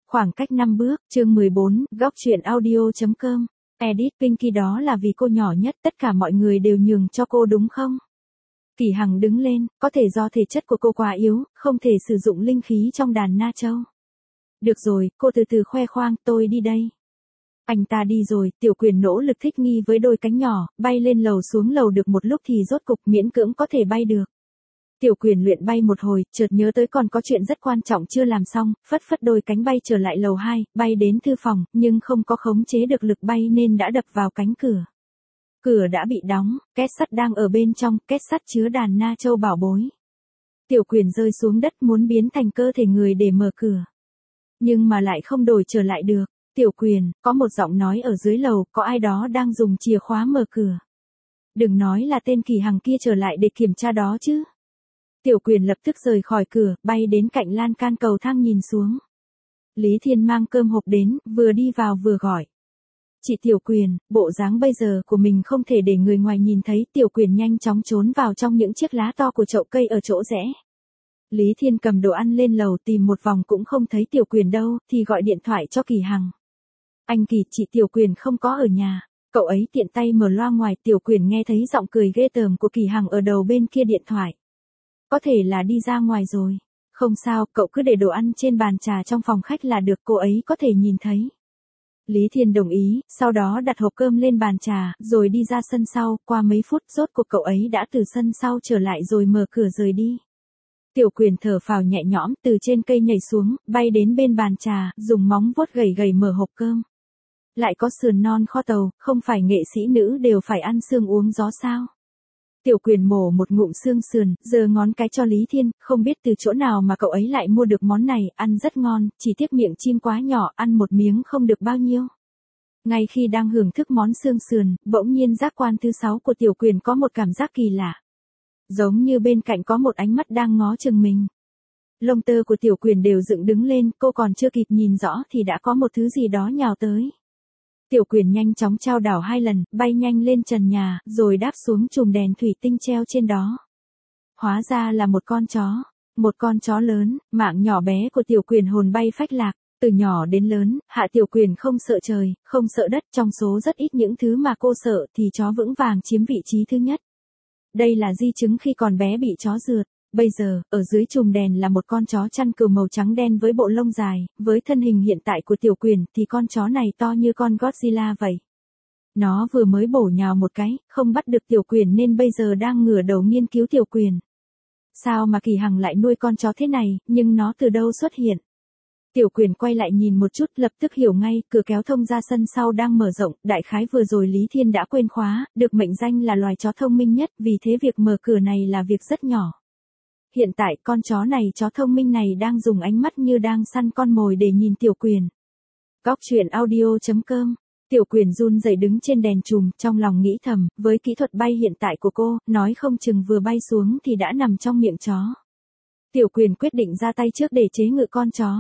Khoảng cách 5 bước, chương 14, góc truyện audio.com. Edit Pinky đó là vì cô nhỏ nhất, tất cả mọi người đều nhường cho cô đúng không? Kỳ Hằng đứng lên, có thể do thể chất của cô quá yếu, không thể sử dụng linh khí trong đàn Na Châu. Được rồi, cô từ từ khoe khoang, tôi đi đây. Anh ta đi rồi, Tiểu Quyền nỗ lực thích nghi với đôi cánh nhỏ, bay lên lầu xuống lầu được một lúc thì rốt cục miễn cưỡng có thể bay được. Tiểu Quyền luyện bay một hồi, chợt nhớ tới còn có chuyện rất quan trọng chưa làm xong, phất phất đôi cánh bay trở lại lầu 2, bay đến thư phòng, nhưng không có khống chế được lực bay nên đã đập vào cánh cửa. Cửa đã bị đóng, két sắt đang ở bên trong, két sắt chứa đàn Na Châu bảo bối. Tiểu Quyền rơi xuống đất muốn biến thành cơ thể người để mở cửa. Nhưng mà lại không đổi trở lại được. Tiểu Quyền, có một giọng nói ở dưới lầu, có ai đó đang dùng chìa khóa mở cửa. Đừng nói là tên Kỳ Hằng kia trở lại để kiểm tra đó chứ. Tiểu Quyền lập tức rời khỏi cửa, bay đến cạnh lan can cầu thang nhìn xuống. Lý Thiên mang cơm hộp đến, vừa đi vào vừa gọi. Chị Tiểu Quyền, bộ dáng bây giờ của mình không thể để người ngoài nhìn thấy. Tiểu Quyền nhanh chóng trốn vào trong những chiếc lá to của chậu cây ở chỗ rẽ. Lý Thiên cầm đồ ăn lên lầu tìm một vòng cũng không thấy Tiểu Quyền đâu, thì gọi điện thoại cho Kỳ Hằng. Anh Kỳ, chị Tiểu Quyền không có ở nhà. Cậu ấy tiện tay mở loa ngoài. Tiểu Quyền nghe thấy giọng cười ghê tởm của Kỳ Hằng ở đầu bên kia điện thoại. Có thể là đi ra ngoài rồi. Không sao, cậu cứ để đồ ăn trên bàn trà trong phòng khách là được, cô ấy có thể nhìn thấy. Lý Thiên đồng ý, sau đó đặt hộp cơm lên bàn trà, rồi đi ra sân sau, qua mấy phút rốt cuộc cậu ấy đã từ sân sau trở lại rồi mở cửa rời đi. Tiểu Quyền thở phào nhẹ nhõm, từ trên cây nhảy xuống, bay đến bên bàn trà, dùng móng vuốt gầy gầy mở hộp cơm. Lại có sườn non kho tàu, không phải nghệ sĩ nữ đều phải ăn xương uống gió sao? Tiểu Quyền mổ một ngụm xương sườn, giơ ngón cái cho Lý Thiên, không biết từ chỗ nào mà cậu ấy lại mua được món này, ăn rất ngon, chỉ tiếc miệng chim quá nhỏ, ăn một miếng không được bao nhiêu. Ngay khi đang hưởng thức món xương sườn, bỗng nhiên giác quan thứ 6 của Tiểu Quyền có một cảm giác kỳ lạ. Giống như bên cạnh có một ánh mắt đang ngó chừng mình. Lông tơ của Tiểu Quyền đều dựng đứng lên, cô còn chưa kịp nhìn rõ thì đã có một thứ gì đó nhào tới. Tiểu Quyền nhanh chóng chao đảo 2 lần, bay nhanh lên trần nhà, rồi đáp xuống chùm đèn thủy tinh treo trên đó. Hóa ra là một con chó lớn, mạng nhỏ bé của Tiểu Quyền hồn bay phách lạc, từ nhỏ đến lớn, Hạ Tiểu Quyền không sợ trời, không sợ đất, trong số rất ít những thứ mà cô sợ thì chó vững vàng chiếm vị trí thứ nhất. Đây là di chứng khi còn bé bị chó rượt. Bây giờ, ở dưới chùm đèn là một con chó chăn cừu màu trắng đen với bộ lông dài, với thân hình hiện tại của Tiểu Quyền thì con chó này to như con Godzilla vậy. Nó vừa mới bổ nhào một cái, không bắt được Tiểu Quyền nên bây giờ đang ngửa đầu nghiên cứu Tiểu Quyền. Sao mà Kỳ Hằng lại nuôi con chó thế này, nhưng nó từ đâu xuất hiện? Tiểu Quyền quay lại nhìn một chút, lập tức hiểu ngay, cửa kéo thông ra sân sau đang mở rộng, đại khái vừa rồi Lý Thiên đã quên khóa, được mệnh danh là loài chó thông minh nhất, vì thế việc mở cửa này là việc rất nhỏ. Hiện tại con chó thông minh này đang dùng ánh mắt như đang săn con mồi để nhìn Tiểu Quyền. Góc truyện audio.com. Tiểu Quyền run rẩy đứng trên đèn chùm, trong lòng nghĩ thầm, với kỹ thuật bay hiện tại của cô, nói không chừng vừa bay xuống thì đã nằm trong miệng chó. Tiểu Quyền quyết định ra tay trước để chế ngự con chó.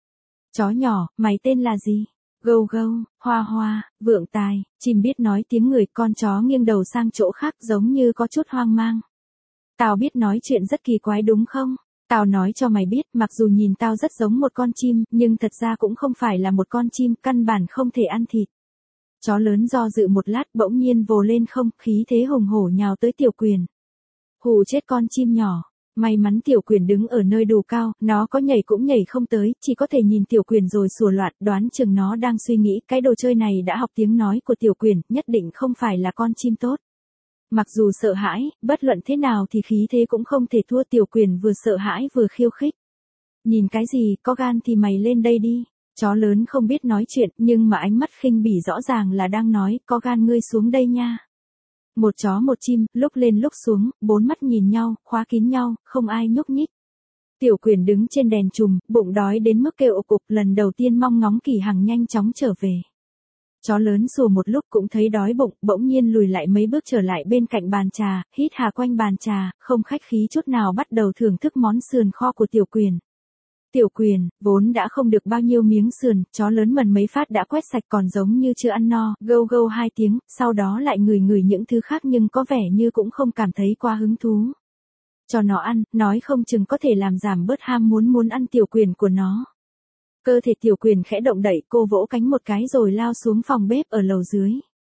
Chó nhỏ, mày tên là gì? Gâu gâu, hoa hoa, vượng tài, chim biết nói tiếng người. Con chó nghiêng đầu sang chỗ khác giống như có chút hoang mang. Tao biết nói chuyện rất kỳ quái đúng không? Tao nói cho mày biết, mặc dù nhìn tao rất giống một con chim, nhưng thật ra cũng không phải là một con chim, căn bản không thể ăn thịt. Chó lớn do dự một lát bỗng nhiên vồ lên không, khí thế hùng hổ nhào tới Tiểu Quyền. Hù chết con chim nhỏ. May mắn Tiểu Quyền đứng ở nơi đủ cao, nó có nhảy cũng nhảy không tới, chỉ có thể nhìn Tiểu Quyền rồi sủa loạn, đoán chừng nó đang suy nghĩ, cái đồ chơi này đã học tiếng nói của Tiểu Quyền, nhất định không phải là con chim tốt. Mặc dù sợ hãi, bất luận thế nào thì khí thế cũng không thể thua. Tiểu Quyền vừa sợ hãi vừa khiêu khích. Nhìn cái gì, có gan thì mày lên đây đi. Chó lớn không biết nói chuyện, nhưng mà ánh mắt khinh bỉ rõ ràng là đang nói, có gan ngươi xuống đây nha. Một chó một chim, lúc lên lúc xuống, 4 mắt nhìn nhau, khóa kín nhau, không ai nhúc nhích. Tiểu Quyền đứng trên đèn chùm, bụng đói đến mức kêu ộp ục, lần đầu tiên mong ngóng Kỳ Hằng nhanh chóng trở về. Chó lớn sủa một lúc cũng thấy đói bụng, bỗng nhiên lùi lại mấy bước trở lại bên cạnh bàn trà, hít hà quanh bàn trà, không khách khí chút nào bắt đầu thưởng thức món sườn kho của Tiểu Quyền. Tiểu Quyền, vốn đã không được bao nhiêu miếng sườn, chó lớn mần mấy phát đã quét sạch còn giống như chưa ăn no, gâu gâu 2 tiếng, sau đó lại ngửi ngửi những thứ khác nhưng có vẻ như cũng không cảm thấy quá hứng thú. Cho nó ăn, nói không chừng có thể làm giảm bớt ham muốn ăn Tiểu Quyền của nó. Cơ thể Tiểu Quyền khẽ động đậy, cô vỗ cánh một cái rồi lao xuống phòng bếp ở lầu dưới.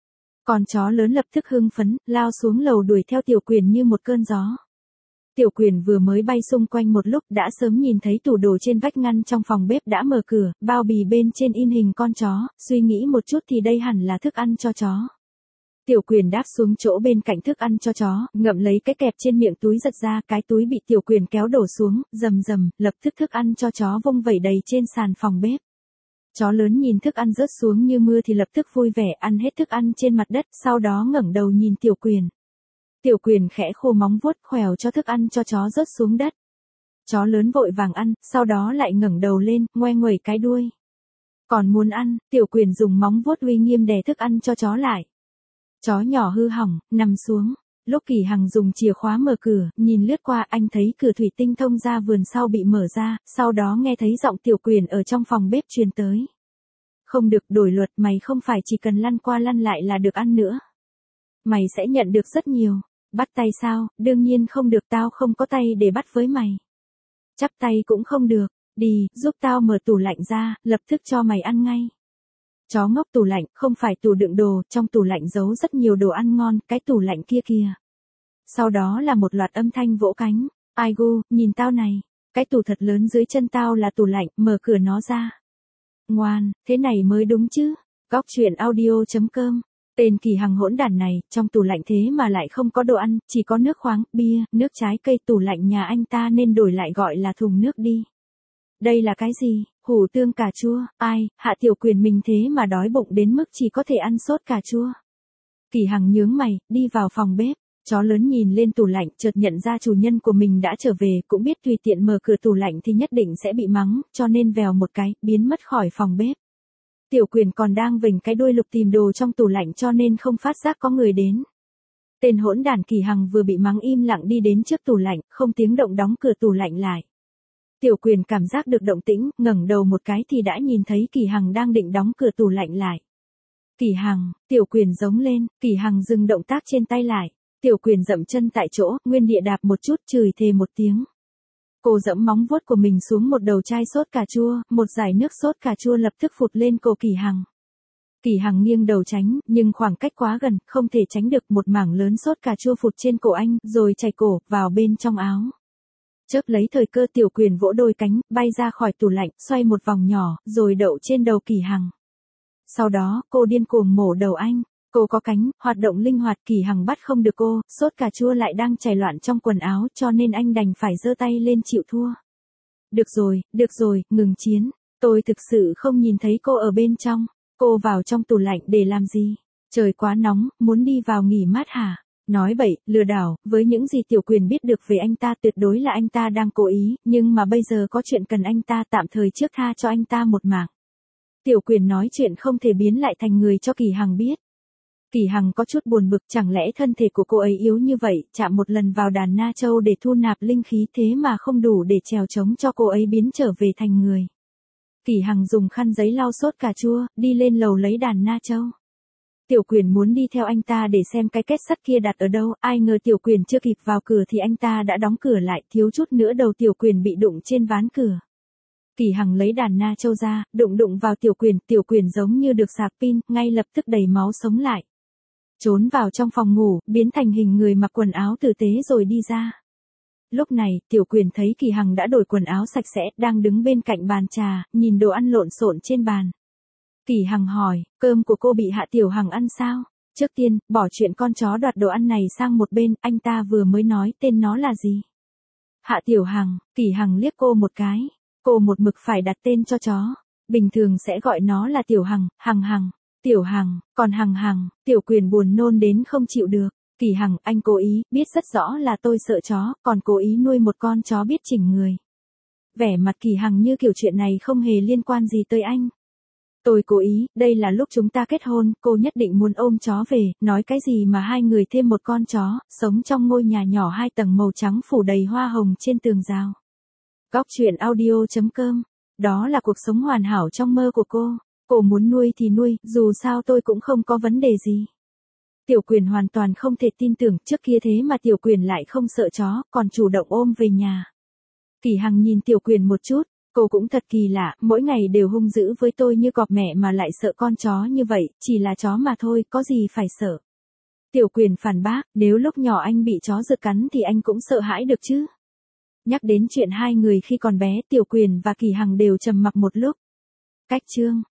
Con chó lớn lập tức hưng phấn, lao xuống lầu đuổi theo Tiểu Quyền như một cơn gió. Tiểu Quyền vừa mới bay xung quanh một lúc đã sớm nhìn thấy tủ đồ trên vách ngăn trong phòng bếp đã mở cửa, bao bì bên trên in hình con chó, suy nghĩ một chút thì đây hẳn là thức ăn cho chó. Tiểu Quyền đáp xuống chỗ bên cạnh thức ăn cho chó, ngậm lấy cái kẹp trên miệng túi giật ra, cái túi bị Tiểu Quyền kéo đổ xuống, rầm rầm, lập tức thức ăn cho chó vung vẩy đầy trên sàn phòng bếp. Chó lớn nhìn thức ăn rớt xuống như mưa thì lập tức vui vẻ ăn hết thức ăn trên mặt đất, sau đó ngẩng đầu nhìn Tiểu Quyền. Tiểu Quyền khẽ khô móng vuốt khèo cho thức ăn cho chó rớt xuống đất. Chó lớn vội vàng ăn, sau đó lại ngẩng đầu lên, ngoe nguẩy cái đuôi. Còn muốn ăn, Tiểu Quyền dùng móng vuốt uy nghiêm đè thức ăn cho chó lại. Chó nhỏ hư hỏng, nằm xuống. Lúc Kỳ Hằng dùng chìa khóa mở cửa, nhìn lướt qua anh thấy cửa thủy tinh thông ra vườn sau bị mở ra, sau đó nghe thấy giọng Tiểu Quyền ở trong phòng bếp truyền tới. Không được, đổi luật, mày không phải chỉ cần lăn qua lăn lại là được ăn nữa. Mày sẽ nhận được rất nhiều. Bắt tay sao, đương nhiên không được, tao không có tay để bắt với mày. Chắp tay cũng không được, đi, giúp tao mở tủ lạnh ra, lập tức cho mày ăn ngay. Chó ngốc, tủ lạnh, không phải tủ đựng đồ, trong tủ lạnh giấu rất nhiều đồ ăn ngon, cái tủ lạnh kia kìa. Sau đó là một loạt âm thanh vỗ cánh, ai gu, nhìn tao này, cái tủ thật lớn dưới chân tao là tủ lạnh, mở cửa nó ra. Ngoan, thế này mới đúng chứ, Góc Chuyện Audio.com. Tên Kỳ Hằng hỗn đản này, trong tủ lạnh thế mà lại không có đồ ăn, chỉ có nước khoáng, bia, nước trái cây, tủ lạnh nhà anh ta nên đổi lại gọi là thùng nước đi. Đây là cái gì? Hủ tương cà chua, ai, Hạ Tiểu Quyền mình thế mà đói bụng đến mức chỉ có thể ăn sốt cà chua. Kỳ Hằng nhướng mày, đi vào phòng bếp, chó lớn nhìn lên tủ lạnh, chợt nhận ra chủ nhân của mình đã trở về, cũng biết tùy tiện mở cửa tủ lạnh thì nhất định sẽ bị mắng, cho nên vèo một cái, biến mất khỏi phòng bếp. Tiểu Quyền còn đang vểnh cái đuôi lục tìm đồ trong tủ lạnh cho nên không phát giác có người đến. Tên hỗn đản Kỳ Hằng vừa bị mắng im lặng đi đến trước tủ lạnh, không tiếng động đóng cửa tủ lạnh lại. Tiểu Quyền cảm giác được động tĩnh, ngẩng đầu một cái thì đã nhìn thấy Kỳ Hằng đang định đóng cửa tủ lạnh lại. Kỳ Hằng, Tiểu Quyền giống lên, Kỳ Hằng dừng động tác trên tay lại. Tiểu Quyền dậm chân tại chỗ, nguyên địa đạp một chút, chửi thề một tiếng. Cô dẫm móng vuốt của mình xuống một đầu chai sốt cà chua, một dải nước sốt cà chua lập tức phụt lên cổ Kỳ Hằng. Kỳ Hằng nghiêng đầu tránh, nhưng khoảng cách quá gần, không thể tránh được, một mảng lớn sốt cà chua phụt trên cổ anh, rồi chảy cổ, vào bên trong áo. Chớp lấy thời cơ, Tiểu Quyền vỗ đôi cánh, bay ra khỏi tủ lạnh, xoay một vòng nhỏ, rồi đậu trên đầu Kỳ Hằng. Sau đó, cô điên cuồng mổ đầu anh. Cô có cánh, hoạt động linh hoạt, Kỳ Hằng bắt không được cô, sốt cà chua lại đang chảy loạn trong quần áo cho nên anh đành phải giơ tay lên chịu thua. Được rồi, ngừng chiến. Tôi thực sự không nhìn thấy cô ở bên trong. Cô vào trong tủ lạnh để làm gì? Trời quá nóng, muốn đi vào nghỉ mát hả? Nói bậy, lừa đảo, với những gì Tiểu Quyền biết được về anh ta tuyệt đối là anh ta đang cố ý, nhưng mà bây giờ có chuyện cần anh ta, tạm thời trước tha cho anh ta một mạng. Tiểu Quyền nói chuyện không thể biến lại thành người cho Kỳ Hằng biết. Kỳ Hằng có chút buồn bực, chẳng lẽ thân thể của cô ấy yếu như vậy, chạm một lần vào đàn Na Châu để thu nạp linh khí thế mà không đủ để trèo chống cho cô ấy biến trở về thành người. Kỳ Hằng dùng khăn giấy lau sốt cà chua, đi lên lầu lấy đàn Na Châu. Tiểu Quyền muốn đi theo anh ta để xem cái kết sắt kia đặt ở đâu, ai ngờ Tiểu Quyền chưa kịp vào cửa thì anh ta đã đóng cửa lại, thiếu chút nữa đầu Tiểu Quyền bị đụng trên ván cửa. Kỳ Hằng lấy đàn Na Châu ra, đụng vào Tiểu Quyền giống như được sạc pin, ngay lập tức đầy máu sống lại. Trốn vào trong phòng ngủ, biến thành hình người mặc quần áo tử tế rồi đi ra. Lúc này, Tiểu Quyền thấy Kỳ Hằng đã đổi quần áo sạch sẽ, đang đứng bên cạnh bàn trà, nhìn đồ ăn lộn xộn trên bàn. Kỳ Hằng hỏi, cơm của cô bị Hạ Tiểu Hằng ăn sao? Trước tiên, bỏ chuyện con chó đoạt đồ ăn này sang một bên, anh ta vừa mới nói tên nó là gì? Hạ Tiểu Hằng. Kỳ Hằng liếc cô một cái. Cô một mực phải đặt tên cho chó. Bình thường sẽ gọi nó là Tiểu Hằng, Hằng. Tiểu Hằng, còn Hằng. Tiểu Quyền buồn nôn đến không chịu được. Kỳ Hằng, anh cố ý, biết rất rõ là tôi sợ chó, còn cố ý nuôi một con chó biết chỉnh người. Vẻ mặt Kỳ Hằng như kiểu chuyện này không hề liên quan gì tới anh. Tôi cố ý, đây là lúc chúng ta kết hôn, cô nhất định muốn ôm chó về, nói cái gì mà hai người thêm một con chó, sống trong ngôi nhà nhỏ 2 tầng màu trắng phủ đầy hoa hồng trên tường rào. Góc Chuyện Audio.com. Đó là cuộc sống hoàn hảo trong mơ của cô. Cô muốn nuôi thì nuôi, dù sao tôi cũng không có vấn đề gì. Tiểu Quyền hoàn toàn không thể tin tưởng, trước kia thế mà Tiểu Quyền lại không sợ chó, còn chủ động ôm về nhà. Kỳ Hằng nhìn Tiểu Quyền một chút, Cô cũng thật kỳ lạ, mỗi ngày đều hung dữ với tôi như cọp mẹ mà lại sợ con chó như vậy, chỉ là chó mà thôi, có gì phải sợ. Tiểu Quyền phản bác, nếu lúc nhỏ anh bị chó rượt cắn thì anh cũng sợ hãi được chứ. Nhắc đến chuyện hai người khi còn bé, Tiểu Quyền và Kỳ Hằng đều trầm mặc một lúc. Cách chương